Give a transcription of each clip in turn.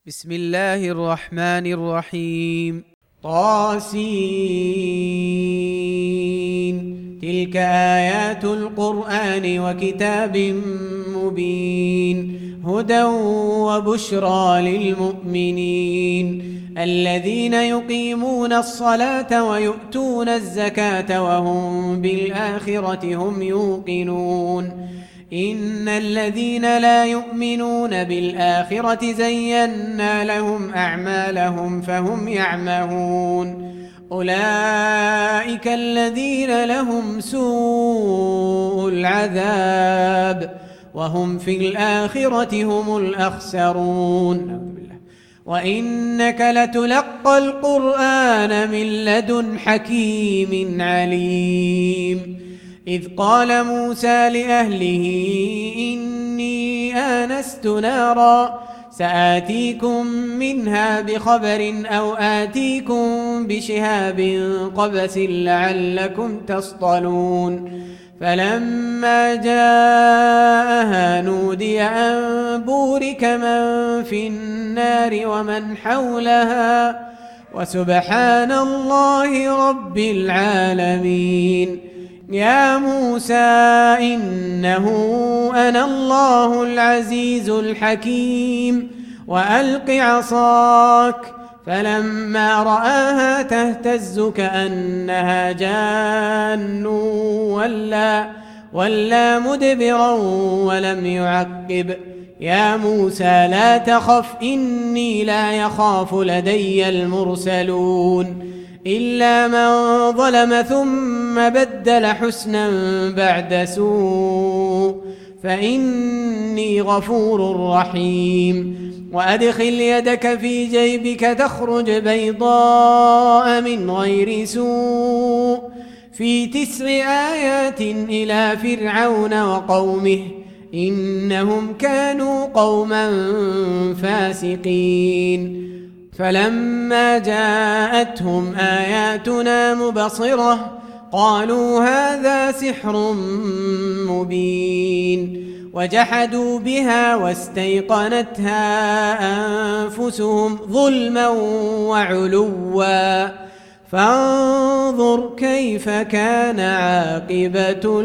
بسم الله الرحمن الرحيم. طاسين. تلك آيات القرآن وكتاب مبين هدى وبشرى للمؤمنين الذين يقيمون الصلاة ويؤتون الزكاة وهم بالآخرة هم يوقنون إن الذين لا يؤمنون بالآخرة زينا لهم أعمالهم فهم يعمهون أولئك الذين لهم سوء العذاب وهم في الآخرة هم الأخسرون. وإنك لتلقى القرآن من لدن حكيم عليم إذ قال موسى لأهله إني آنست نارا سآتيكم منها بخبر أو آتيكم بشهاب قبس لعلكم تصطلون فلما جاءها نودي أن بورك من في النار ومن حولها وسبحان الله رب العالمين. يا موسى إنه أنا الله العزيز الحكيم وألق عصاك فلما رآها تهتز كأنها جان ولا مدبرا ولم يعقب. يا موسى لا تخف إني لا يخاف لدي المرسلون إلا من ظلم ثم بدل حسنا بعد سوء فإني غفور رحيم. وأدخل يدك في جيبك تخرج بيضاء من غير سوء في 9 آيات إلى فرعون وقومه إنهم كانوا قوما فاسقين. فلما جاءتهم آياتنا مبصرة قالوا هذا سحر مبين وجحدوا بها واستيقنتها أنفسهم ظلما وعلوا فانظر كيف كان عاقبة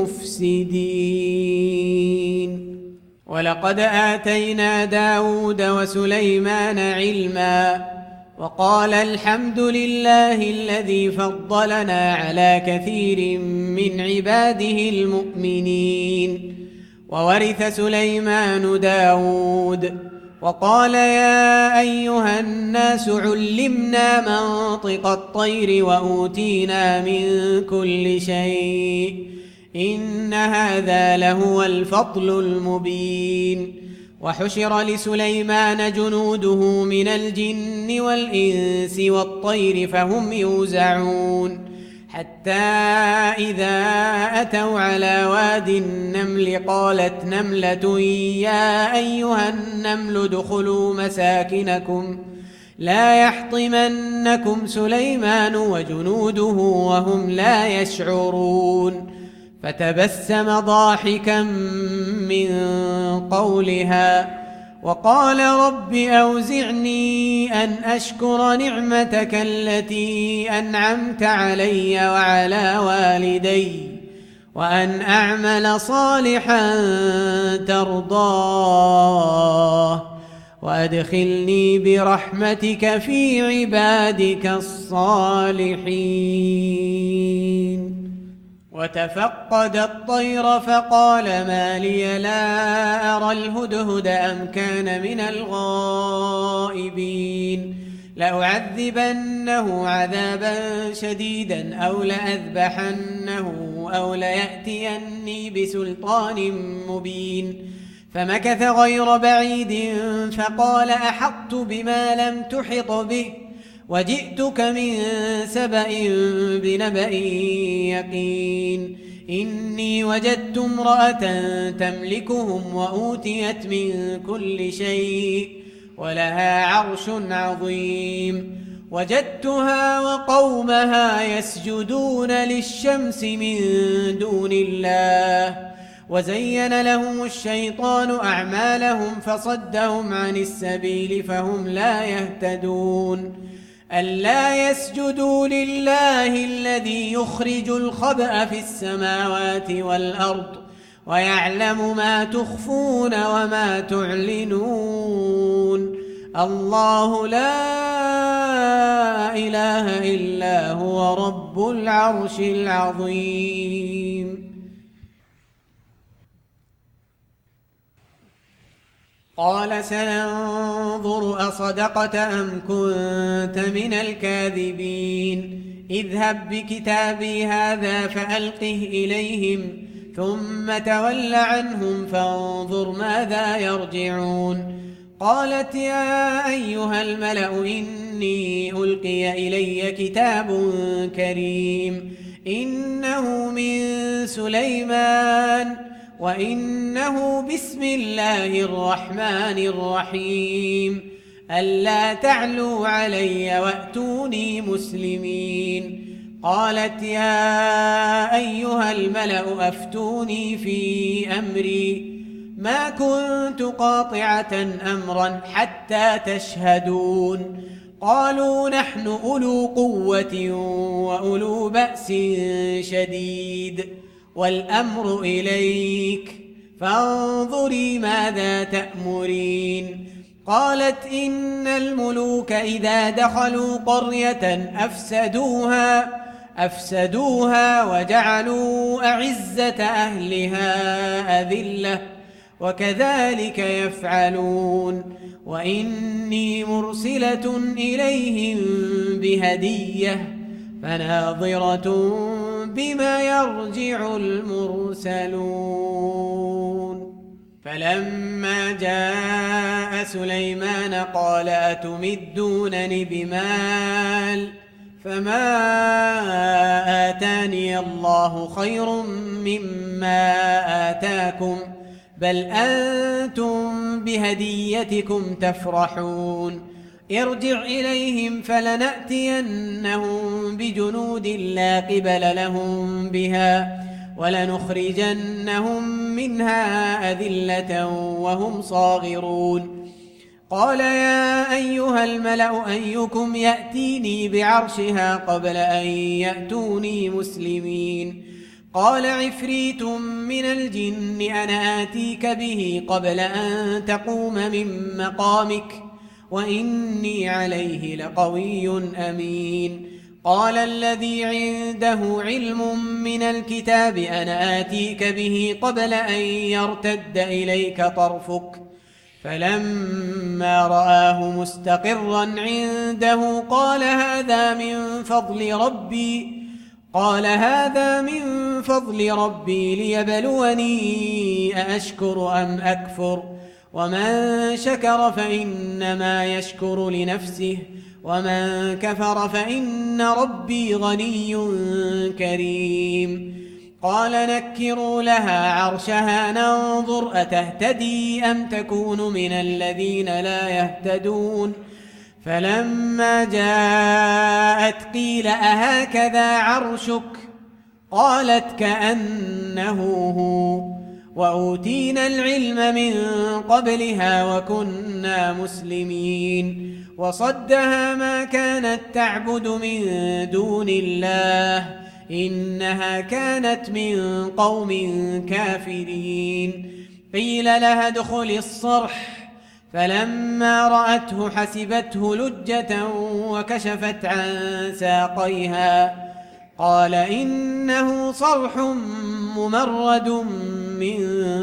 المفسدين. ولقد آتينا داود وسليمان علما وقال الحمد لله الذي فضلنا على كثير من عباده المؤمنين. وورث سليمان داود وقال يا أيها الناس علمنا منطق الطير وأوتينا من كل شيء إن هذا لهو الفضل المبين. وحشر لسليمان جنوده من الجن والإنس والطير فهم يوزعون حتى إذا أتوا على واد النمل قالت نملة يا أيها النمل ادخلوا مساكنكم لا يحطمنكم سليمان وجنوده وهم لا يشعرون فتبسم ضاحكا من قولها وقال رب أوزعني أن أشكر نعمتك التي أنعمت علي وعلى والدي وأن أعمل صالحا ترضاه وأدخلني برحمتك في عبادك الصالحين. وتفقد الطير فقال ما لي لا أرى الهدهد أم كان من الغائبين لأعذبنه عذابا شديدا أو لأذبحنه أو ليأتيني بسلطان مبين. فمكث غير بعيد فقال أحطت بما لم تحط به وجئتك من سبأ بنبأ يقين إني وجدت امرأة تملكهم وأوتيت من كل شيء ولها عرش عظيم وجدتها وقومها يسجدون للشمس من دون الله وزين لهم الشيطان أعمالهم فصدهم عن السبيل فهم لا يهتدون ألا يسجدوا لله الذي يخرج الخبأ في السماوات والأرض ويعلم ما تخفون وما تعلنون الله لا إله إلا هو رب العرش العظيم قال سننظر أصدقت أم كنت من الكاذبين اذهب بكتابي هذا فألقه إليهم ثم تول عنهم فانظر ماذا يرجعون قالت يا أيها الملأ إني ألقي إلي كتاب كريم إنه من سليمان وإنه بسم الله الرحمن الرحيم ألا تعلوا علي وأتوني مسلمين قالت يا أيها الملأ أفتوني في أمري ما كنت قاطعة أمرا حتى تشهدون قالوا نحن أولو قوة وأولو بأس شديد والأمر إليك فانظري ماذا تأمرين قالت إن الملوك إذا دخلوا قرية أفسدوها وجعلوا أعزة أهلها أذلة وكذلك يفعلون وإني مرسلة إليهم بهدية فناظرة بما يرجع المرسلون فلما جاء سليمان قال أتمدونني بمال فما آتاني الله خير مما آتاكم بل أنتم بهديتكم تفرحون ارجع إليهم فلنأتينهم بجنود لا قبل لهم بها ولنخرجنهم منها أذلة وهم صاغرون قال يا أيها الملأ أيكم يأتيني بعرشها قبل أن يأتوني مسلمين قال عفريت من الجن أنا آتيك به قبل أن تقوم من مقامك وإني عليه لقوي أمين قال الذي عنده علم من الكتاب أنا آتيك به قبل أن يرتد إليك طرفك فلما رآه مستقرا عنده قال هذا من فضل ربي ليبلوني أأشكر أم أكفر ومن شكر فإنما يشكر لنفسه ومن كفر فإن ربي غني كريم قال نكروا لها عرشها ننظر أتهتدي أم تكون من الذين لا يهتدون فلما جاءت قيل أهكذا عرشك قالت كأنه هو وأوتينا العلم من قبلها وكنا مسلمين وصدها ما كانت تعبد من دون الله إنها كانت من قوم كافرين قيل لها ادخل الصرح فلما رأته حسبته لجة وكشفت عن ساقيها قال إنه صرح ممرد من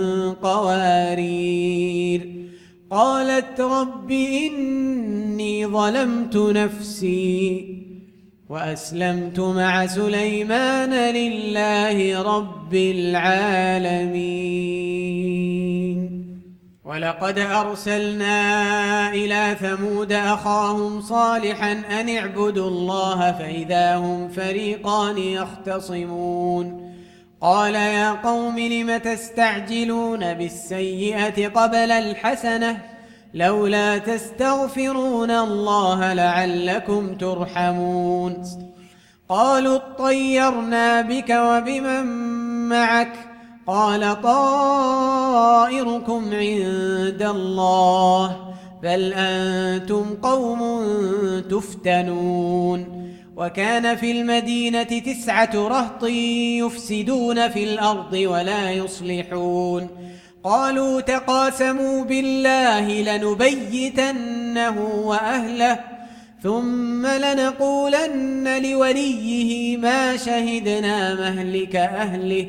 قوارير قالت رب إني ظلمت نفسي وأسلمت مع سليمان لله رب العالمين ولقد أرسلنا إلى ثمود أخاهم صالحا أن اعبدوا الله فإذا هم فريقان يختصمون قال يا قوم لم تستعجلون بالسيئة قبل الحسنة لولا تستغفرون الله لعلكم ترحمون قالوا اطيرنا بك وبمن معك قال طائركم عند الله بل أنتم قوم تفتنون وكان في المدينة 9 رهط يفسدون في الأرض ولا يصلحون قالوا تقاسموا بالله لنبيتنه وأهله ثم لنقولن لوليه ما شهدنا مهلك أهله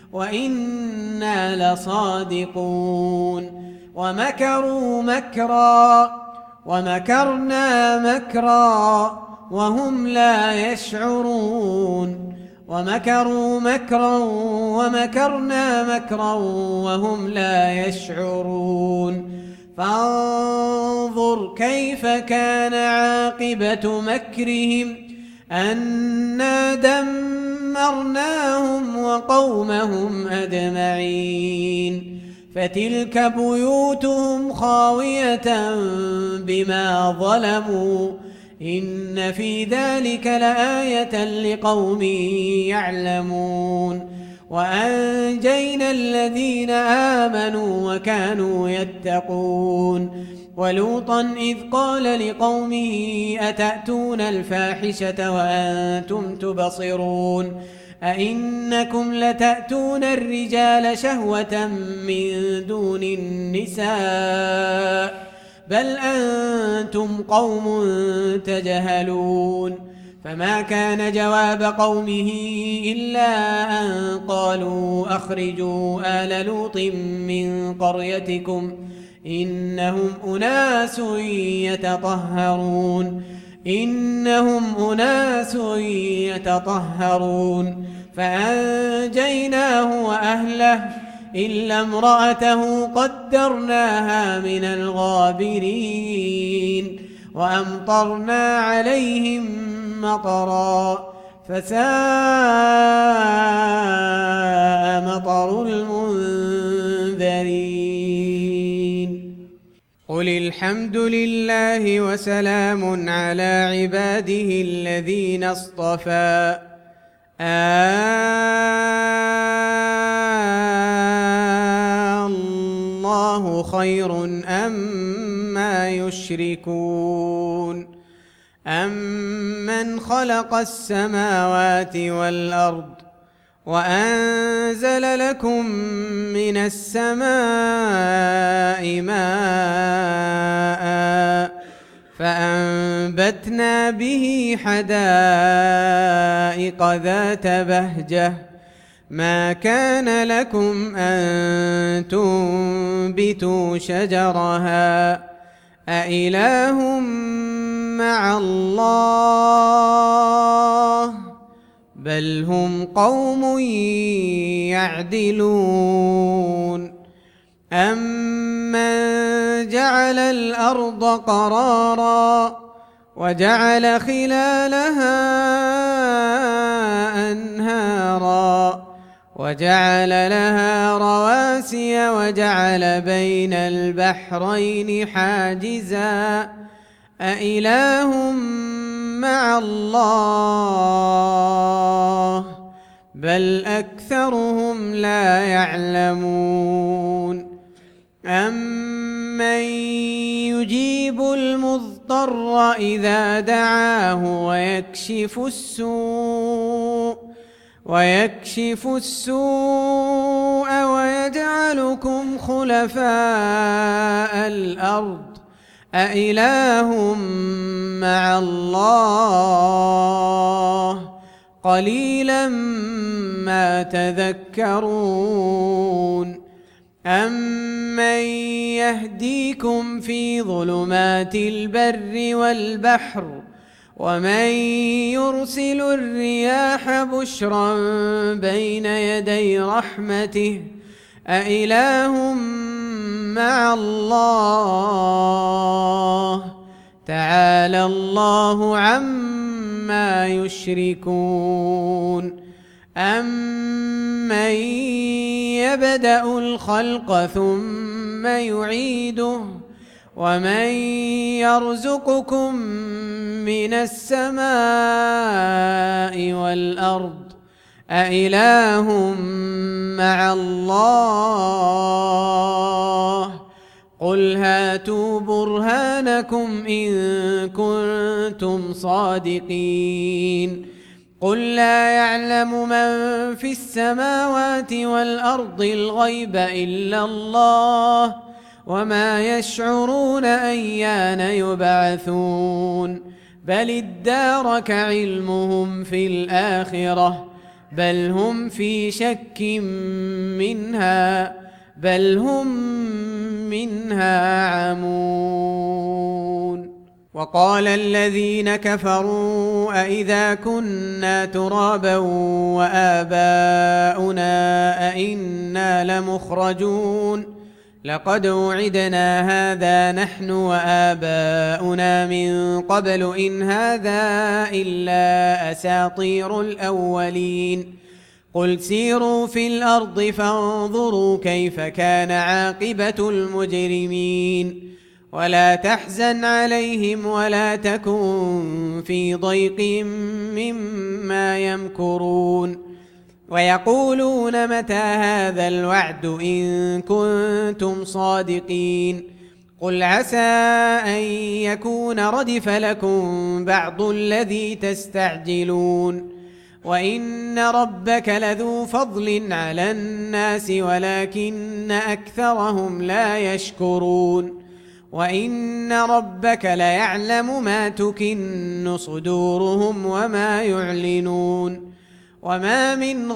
وإنا لصادقون ومكروا مكرا ومكرنا مكرا وهم لا يشعرون ومكروا مكرا ومكرنا مكرا وهم لا يشعرون فانظر كيف كان عاقبة مكرهم أنا دمرناهم وقومهم أجمعين فتلك بيوتهم خاوية بما ظلموا إن في ذلك لآية لقوم يعلمون وأنجينا الذين آمنوا وكانوا يتقون ولوطا إذ قال لقومه أتأتون الفاحشة وأنتم تبصرون أئنكم لتأتون الرجال شهوة من دون النساء بل أنتم قوم تجهلون فما كان جواب قومه إلا أن قالوا أخرجوا آل لوط من قريتكم إنهم أناس يتطهرون فأنجيناه وأهله إلا امرأته قدرناها من الغابرين وأمطرنا عليهم مطرا فساء مطر المنذرين قل الحمد لله وسلام على عباده الذين اصطفى الله خير أما يشركون أمن خلق السماوات والأرض وأنزل لكم من السماء ماء فأنبتنا به حدائق ذات بهجة ما كان لكم أن تنبتوا شجرها أإله مع الله بل هم قوم يعدلون أمن جعل الأرض قرارا وجعل خلالها أنهارا وجعل لها رواسي وجعل بين البحرين حاجزا أإله مع الله بل أكثرهم لا يعلمون أمن يجيب المضطر إذا دعاه ويكشف السوء ويجعلكم خلفاء الأرض أإله مع الله قليلا ما تذكرون أمن يهديكم في ظلمات البر والبحر ومن يرسل الرياح بشرا بين يدي رحمته أإله مع الله تعالى الله عما يشركون أمن يبدأ الخلق ثم يعيده ومن يرزقكم من السماء والأرض أإله مع الله قل هاتوا برهانكم إن كنتم صادقين قل لا يعلم من في السماوات والأرض الغيب إلا الله وما يشعرون أيان يبعثون بل ادارك علمهم في الآخرة بل هم في شك منها بل هم منها عمون وقال الذين كفروا أئذا كنا ترابا وآباؤنا أئنا لمخرجون لقد وعدنا هذا نحن وآباؤنا من قبل إن هذا إلا أساطير الأولين قل سيروا في الأرض فانظروا كيف كان عاقبة المجرمين ولا تحزن عليهم ولا تكن في ضيق مما يمكرون ويقولون متى هذا الوعد إن كنتم صادقين قل عسى أن يكون ردف لكم بعض الذي تستعجلون وإن ربك لذو فضل على الناس ولكن أكثرهم لا يشكرون وإن ربك ليعلم ما تكن صدورهم وما يعلنون وما من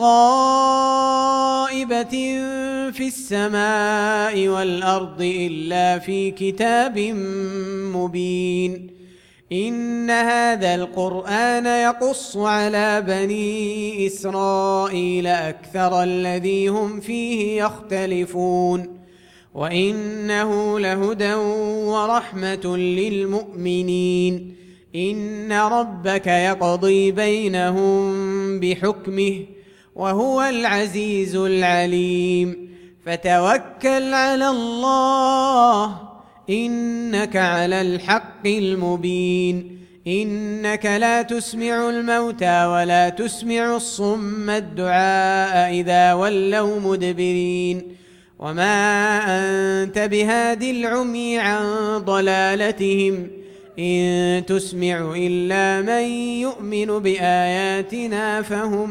غائبة في السماء والأرض إلا في كتاب مبين إن هذا القرآن يقص على بني إسرائيل أكثر الذي هم فيه يختلفون وإنه لهدى ورحمة للمؤمنين إن ربك يقضي بينهم بحكمه وهو العزيز العليم فتوكل على الله إنك على الحق المبين إنك لا تسمع الموتى ولا تسمع الصم الدعاء إذا ولوا مدبرين وما أنت بهادي العمي عن ضلالتهم إن تسمع إلا من يؤمن بآياتنا فهم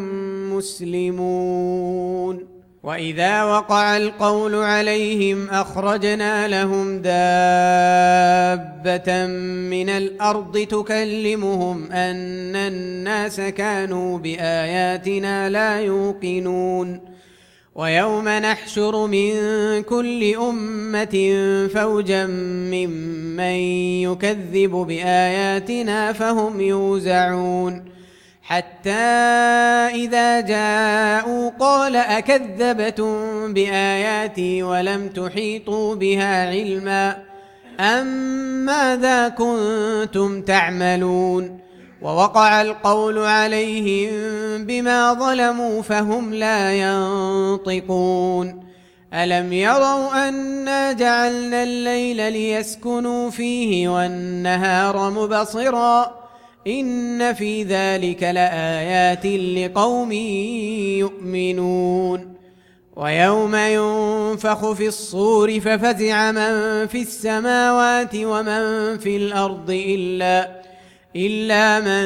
مسلمون وإذا وقع القول عليهم أخرجنا لهم دابة من الأرض تكلمهم أن الناس كانوا بآياتنا لا يوقنون ويوم نحشر من كل أمة فوجا ممن يكذب بآياتنا فهم يوزعون حتى إذا جاءوا قال أكذبتم بآياتي ولم تحيطوا بها علما أم ماذا كنتم تعملون ووقع القول عليهم بما ظلموا فهم لا ينطقون ألم يروا أنا جعلنا الليل ليسكنوا فيه والنهار مبصرا إن في ذلك لآيات لقوم يؤمنون ويوم ينفخ في الصور ففزع من في السماوات ومن في الأرض إلا من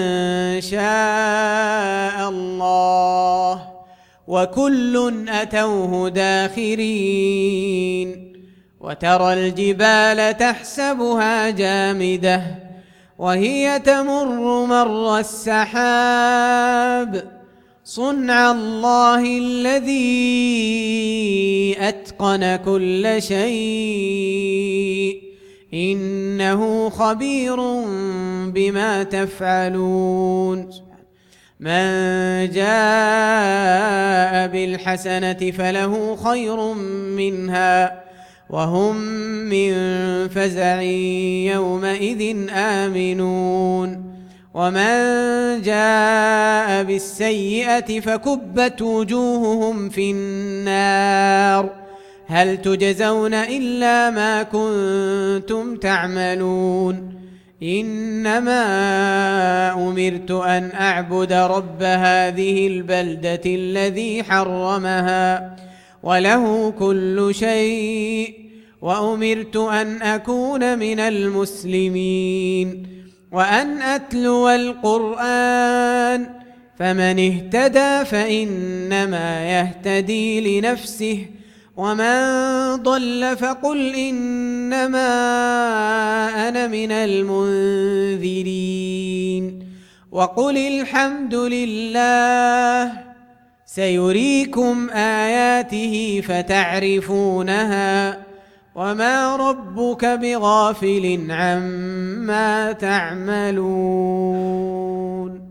شاء الله وكل أتوه داخرين وترى الجبال تحسبها جامدة وهي تمر مر السحاب صنع الله الذي أتقن كل شيء إنه خبير بما تفعلون من جاء بالحسنة فله خير منها وهم من فزع يومئذ آمنون ومن جاء بالسيئة فكبت وجوههم في النار هل تجزون إلا ما كنتم تعملون إنما أمرت أن أعبد رب هذه البلدة الذي حرمها وله كل شيء وأمرت أن أكون من المسلمين وأن أتلو القرآن فمن اهتدى فإنما يهتدي لنفسه ومن ضل فقل إنما أنا من المنذرين وقل الحمد لله سيريكم آياته فتعرفونها وما ربك بغافل عما تعملون